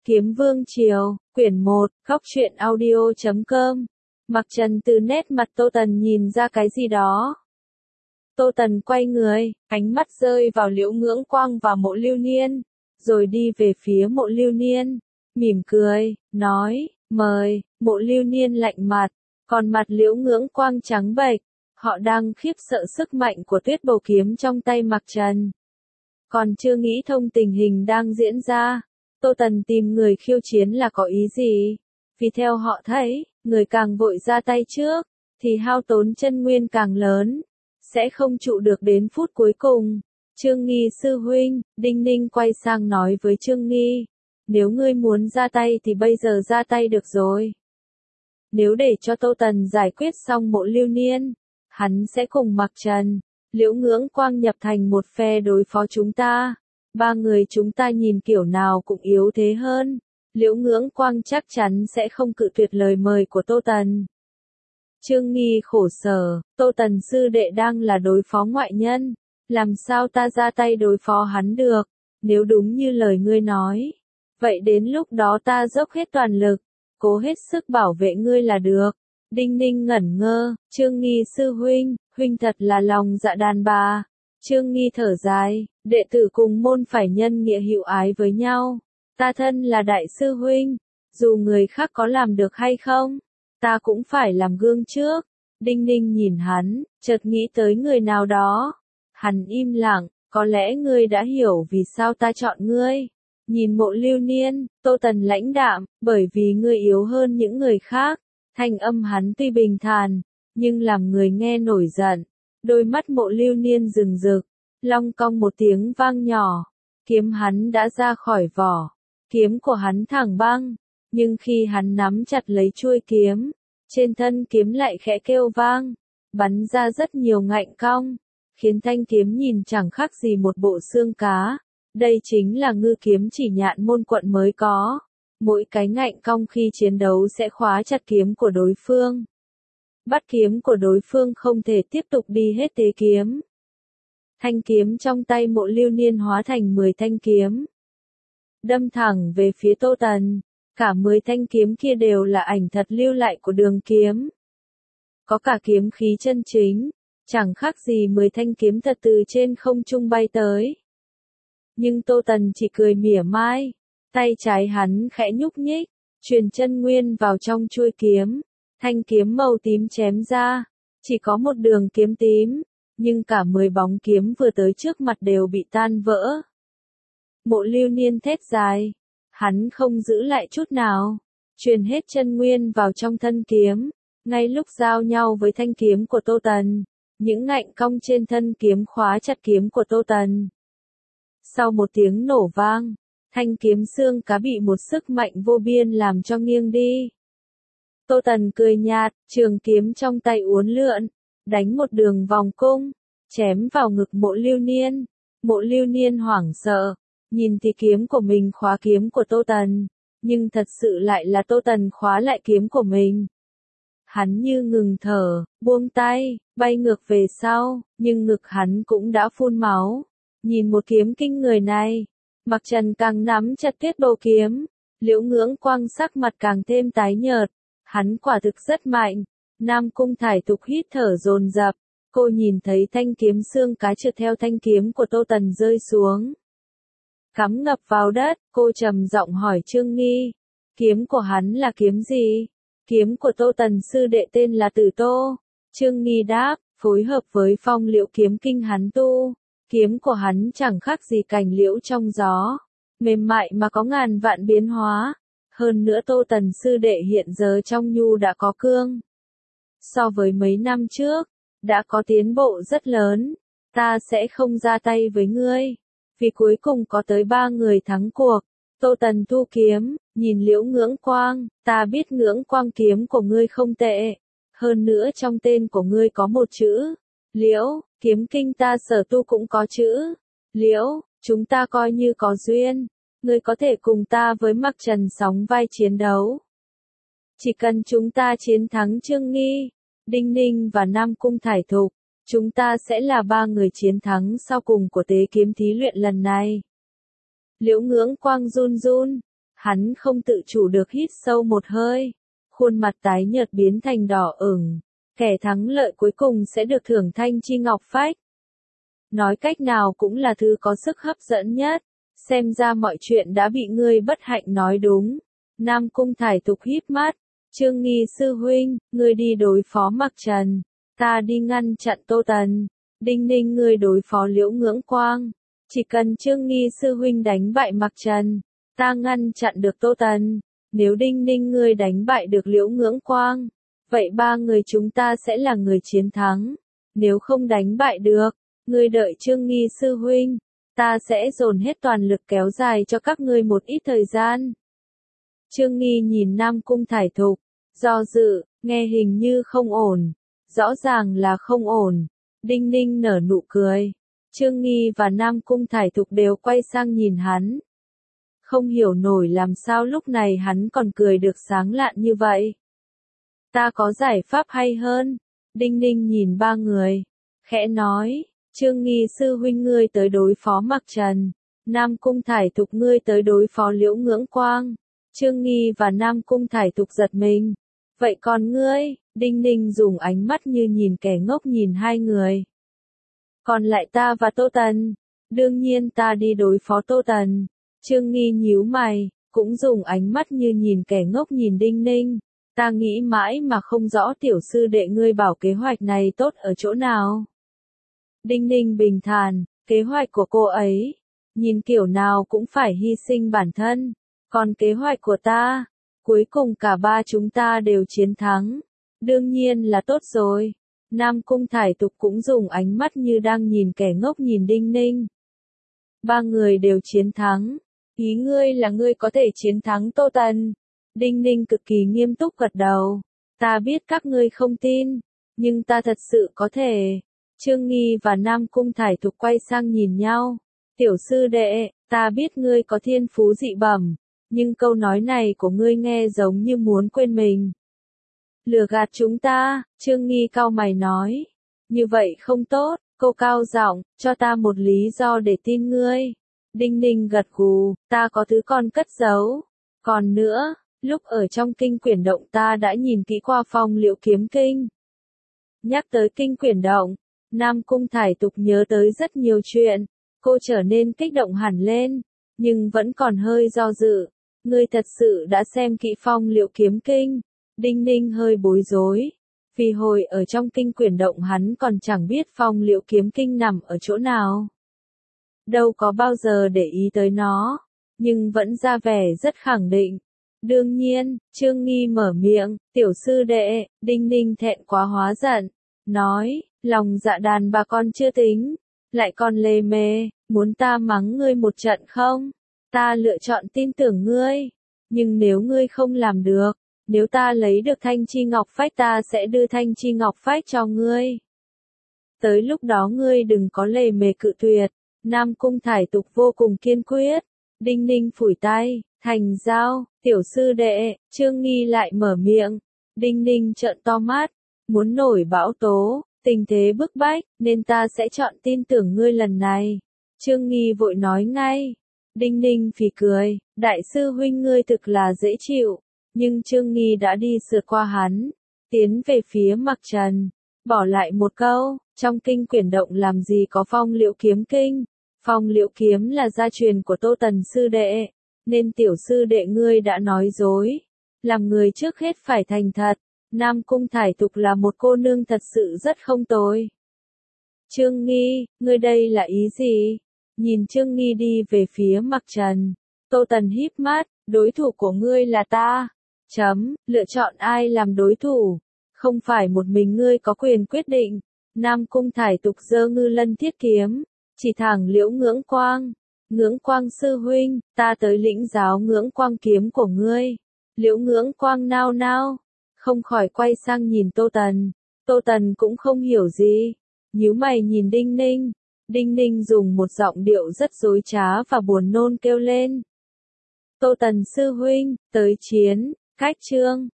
Kiếm Vương Triều, quyển 1, Góc truyện audio.com. Mặc Trần từ nét mặt Tô Tần nhìn ra cái gì đó. Tô Tần quay người, ánh mắt rơi vào Liễu Ngưỡng Quang và Mộ Lưu Niên, rồi đi về phía Mộ Lưu Niên, mỉm cười, nói, mời. Mộ Lưu Niên lạnh mặt, còn mặt Liễu Ngưỡng Quang trắng bệch. Họ đang khiếp sợ sức mạnh của tuyết bầu kiếm trong tay Mặc Trần. Còn chưa nghĩ thông tình hình đang diễn ra, Tô Tần tìm người khiêu chiến là có ý gì? Vì theo họ thấy, người càng vội ra tay trước, thì hao tốn chân nguyên càng lớn, sẽ không trụ được đến phút cuối cùng. Trương Nghi sư huynh, Đinh Ninh quay sang nói với Trương Nghi, nếu ngươi muốn ra tay thì bây giờ ra tay được rồi. Nếu để cho Tô Tần giải quyết xong Mộ Lưu Niên, hắn sẽ cùng Mặc Trần, Liễu Ngưỡng Quang nhập thành một phe đối phó chúng ta. Ba người chúng ta nhìn kiểu nào cũng yếu thế hơn. Liễu Ngưỡng Quang chắc chắn sẽ không cự tuyệt lời mời của Tô Tần. Trương Nghi khổ sở, Tô Tần sư đệ đang là đối phó ngoại nhân, làm sao ta ra tay đối phó hắn được? Nếu đúng như lời ngươi nói, vậy đến lúc đó ta dốc hết toàn lực, cố hết sức bảo vệ ngươi là được. Đinh Ninh ngẩn ngơ, Trương Nghi sư huynh, huynh thật là lòng dạ đàn bà. Trương Nghi thở dài, đệ tử cùng môn phải nhân nghĩa hữu ái với nhau. Ta thân là đại sư huynh, dù người khác có làm được hay không, ta cũng phải làm gương trước. Đinh Ninh nhìn hắn, chợt nghĩ tới người nào đó. Hắn im lặng, có lẽ ngươi đã hiểu vì sao ta chọn ngươi. Nhìn Mộ Lưu Niên, Tô Tần lãnh đạm, bởi vì ngươi yếu hơn những người khác. Thanh âm hắn tuy bình thản, nhưng làm người nghe nổi giận. Đôi mắt Mộ Lưu Niên rừng rực, long cong một tiếng vang nhỏ. Kiếm hắn đã ra khỏi vỏ. Kiếm của hắn thẳng băng, nhưng khi hắn nắm chặt lấy chuôi kiếm, trên thân kiếm lại khẽ kêu vang, bắn ra rất nhiều ngạnh cong, khiến thanh kiếm nhìn chẳng khác gì một bộ xương cá. Đây chính là ngư kiếm chỉ nhạn môn quận mới có. Mỗi cái ngạnh cong khi chiến đấu sẽ khóa chặt kiếm của đối phương. Bắt kiếm của đối phương không thể tiếp tục đi hết thế kiếm. Thanh kiếm trong tay Mộ Lưu Niên hóa thành 10 thanh kiếm, đâm thẳng về phía Tô Tần. Cả 10 thanh kiếm kia đều là ảnh thật lưu lại của đường kiếm. Có cả kiếm khí chân chính, chẳng khác gì 10 thanh kiếm thật từ trên không trung bay tới. Nhưng Tô Tần chỉ cười mỉa mai, tay trái hắn khẽ nhúc nhích, truyền chân nguyên vào trong chuôi kiếm. Thanh kiếm màu tím chém ra, chỉ có một đường kiếm tím, nhưng cả 10 bóng kiếm vừa tới trước mặt đều bị tan vỡ. Mộ Lưu Niên thét dài, hắn không giữ lại chút nào, truyền hết chân nguyên vào trong thân kiếm. Ngay lúc giao nhau với thanh kiếm của Tô Tần, những ngạnh cong trên thân kiếm khóa chặt kiếm của Tô Tần. Sau một tiếng nổ vang, thanh kiếm xương cá bị một sức mạnh vô biên làm cho nghiêng đi. Tô Tần cười nhạt, trường kiếm trong tay uốn lượn, đánh một đường vòng cung, chém vào ngực Mộ Lưu Niên. Mộ Lưu Niên hoảng sợ, nhìn thì kiếm của mình khóa kiếm của Tô Tần, nhưng thật sự lại là Tô Tần khóa lại kiếm của mình. Hắn như ngừng thở, buông tay, bay ngược về sau, nhưng ngực hắn cũng đã phun máu. Nhìn một kiếm kinh người này, Mặc Trần càng nắm chặt tuyết bầu kiếm, Liễu Ngưỡng Quang sắc mặt càng thêm tái nhợt. Hắn quả thực rất mạnh. Nam Cung Thải Tục hít thở dồn dập, cô nhìn thấy thanh kiếm xương cá trượt theo thanh kiếm của Tô Tần rơi xuống, cắm ngập vào đất. Cô trầm giọng hỏi Trương Nghi, kiếm của hắn là kiếm gì? Kiếm của Tô Tần sư đệ tên là Tử Tô. Trương Nghi đáp, phối hợp với phong liễu kiếm kinh hắn tu. Kiếm của hắn chẳng khác gì cành liễu trong gió, mềm mại mà có ngàn vạn biến hóa. Hơn nữa Tô Tần sư đệ hiện giờ trong nhu đã có cương. So với mấy năm trước, đã có tiến bộ rất lớn. Ta sẽ không ra tay với ngươi, vì cuối cùng có tới 3 người thắng cuộc. Tô Tần thu kiếm, nhìn Liễu Ngưỡng Quang, ta biết Ngưỡng Quang kiếm của ngươi không tệ. Hơn nữa trong tên của ngươi có một chữ, Liễu, kiếm kinh ta sở tu cũng có chữ, Liễu, chúng ta coi như có duyên. Ngươi có thể cùng ta với Mặc Trần sóng vai chiến đấu. Chỉ cần chúng ta chiến thắng Trương Nghi, Đinh Ninh và Nam Cung Thải Thục, chúng ta sẽ là 3 người chiến thắng sau cùng của tế kiếm thí luyện lần này. Liễu Ngưỡng Quang run run, Hắn không tự chủ được hít sâu một hơi. Khuôn mặt tái nhợt biến thành đỏ ửng. Kẻ thắng lợi cuối cùng sẽ được thưởng thanh chi ngọc phách. Nói cách nào cũng là thứ có sức hấp dẫn nhất. Xem ra mọi chuyện đã bị ngươi bất hạnh nói đúng. Nam Cung Thải Thục híp mắt. Trương Nghi sư huynh, ngươi đi đối phó Mặc Trần. Ta đi ngăn chặn Tô Tần. Đinh Ninh ngươi đối phó Liễu Ngưỡng Quang. Chỉ cần Trương Nghi sư huynh đánh bại Mặc Trần, ta ngăn chặn được Tô Tần. Nếu Đinh Ninh ngươi đánh bại được Liễu Ngưỡng Quang, vậy ba người chúng ta sẽ là người chiến thắng. Nếu không đánh bại được, ngươi đợi Trương Nghi sư huynh, ta sẽ dồn hết toàn lực kéo dài cho các ngươi một ít thời gian. Trương Nghi nhìn Nam Cung Thải Thục, do dự, nghe hình như không ổn, rõ ràng là không ổn. Đinh Ninh nở nụ cười. Trương Nghi và Nam Cung Thải Thục đều quay sang nhìn hắn. Không hiểu nổi làm sao lúc này hắn còn cười được sáng lạn như vậy. Ta có giải pháp hay hơn. Đinh Ninh nhìn ba người, khẽ nói, Trương Nghi sư huynh ngươi tới đối phó Mặc Trần, Nam Cung Thải Thục ngươi tới đối phó Liễu Ngưỡng Quang. Trương Nghi và Nam Cung Thải Thục giật mình. Vậy còn ngươi? Đinh Ninh dùng ánh mắt như nhìn kẻ ngốc nhìn hai người. Còn lại ta và Tô Tần. Đương nhiên ta đi đối phó Tô Tần. Trương Nghi nhíu mày, cũng dùng ánh mắt như nhìn kẻ ngốc nhìn Đinh Ninh. Ta nghĩ mãi mà không rõ tiểu sư đệ ngươi bảo kế hoạch này tốt ở chỗ nào. Đinh Ninh bình thản, kế hoạch của cô ấy, nhìn kiểu nào cũng phải hy sinh bản thân. Còn kế hoạch của ta, cuối cùng cả ba chúng ta đều chiến thắng. Đương nhiên là tốt rồi. Nam Cung Thải Thục cũng dùng ánh mắt như đang nhìn kẻ ngốc nhìn Đinh Ninh. Ba người đều chiến thắng. Ý ngươi là ngươi có thể chiến thắng Tô Tần. Đinh Ninh cực kỳ nghiêm túc gật đầu. Ta biết các ngươi không tin, nhưng ta thật sự có thể. Trương Nghi và Nam Cung Thải Thục quay sang nhìn nhau. Tiểu sư đệ, ta biết ngươi có thiên phú dị bẩm, nhưng câu nói này của ngươi nghe giống như muốn quên mình. Lừa gạt chúng ta, Trương Nghi cau mày nói. Như vậy không tốt, cô cao giọng, cho ta một lý do để tin ngươi. Đinh Ninh gật gù, ta có thứ con cất giấu. Còn nữa, lúc ở trong kinh quyển động ta đã nhìn kỹ qua Phong Liễu Kiếm Kinh. Nhắc tới kinh quyển động, Nam Cung Thải Thục nhớ tới rất nhiều chuyện. Cô trở nên kích động hẳn lên, nhưng vẫn còn hơi do dự. Ngươi thật sự đã xem kỹ Phong Liễu Kiếm Kinh. Đinh Ninh hơi bối rối. Vì hồi ở trong kinh quyển động hắn còn chẳng biết Phong Liễu Kiếm Kinh nằm ở chỗ nào. Đâu có bao giờ để ý tới nó, nhưng vẫn ra vẻ rất khẳng định. Đương nhiên, Trương Nghi mở miệng, tiểu sư đệ. Đinh Ninh thẹn quá hóa giận, nói, lòng dạ đàn bà con chưa tính, lại còn lề mề, muốn ta mắng ngươi một trận không? Ta lựa chọn tin tưởng ngươi, nhưng nếu ngươi không làm được, nếu ta lấy được thanh chi ngọc phách ta sẽ đưa thanh chi ngọc phách cho ngươi. Tới lúc đó ngươi đừng có lề mề cự tuyệt. Nam Cung Thải Thục vô cùng kiên quyết. Đinh Ninh phủi tay, thành giao, tiểu sư đệ. Trương Nghi lại mở miệng. Đinh Ninh trợn to mắt, muốn nổi bão tố, tình thế bức bách, nên ta sẽ chọn tin tưởng ngươi lần này. Trương Nghi vội nói ngay. Đinh Ninh phì cười, đại sư huynh ngươi thực là dễ chịu. Nhưng Trương Nghi đã đi sượt qua hắn, tiến về phía Mặc Trần, bỏ lại một câu, trong kinh quyển động làm gì có Phong Liễu Kiếm Kinh. Phong Liễu Kiếm là gia truyền của Tô Tần sư đệ, nên tiểu sư đệ ngươi đã nói dối. Làm người trước hết phải thành thật. Nam Cung Thải Thục là một cô nương thật sự rất không tồi. Trương Nghi, ngươi đây là ý gì? Nhìn Trương Nghi đi về phía Mặc Trần, Tô Tần híp mắt, đối thủ của ngươi là ta. Lựa chọn ai làm đối thủ, không phải một mình ngươi có quyền quyết định. Nam Cung Thải Thục giơ Ngư Lân Thiết Kiếm, chỉ thẳng Liễu Ngưỡng Quang. Ngưỡng Quang sư huynh, ta tới lĩnh giáo Ngưỡng Quang kiếm của ngươi. Liễu Ngưỡng Quang nao nao, không khỏi quay sang nhìn Tô Tần. Tô Tần cũng không hiểu gì, nhíu mày nhìn Đinh Ninh. Đinh Ninh dùng một giọng điệu rất dối trá và buồn nôn kêu lên. Tô Tần sư huynh, tới chiến. Khách chương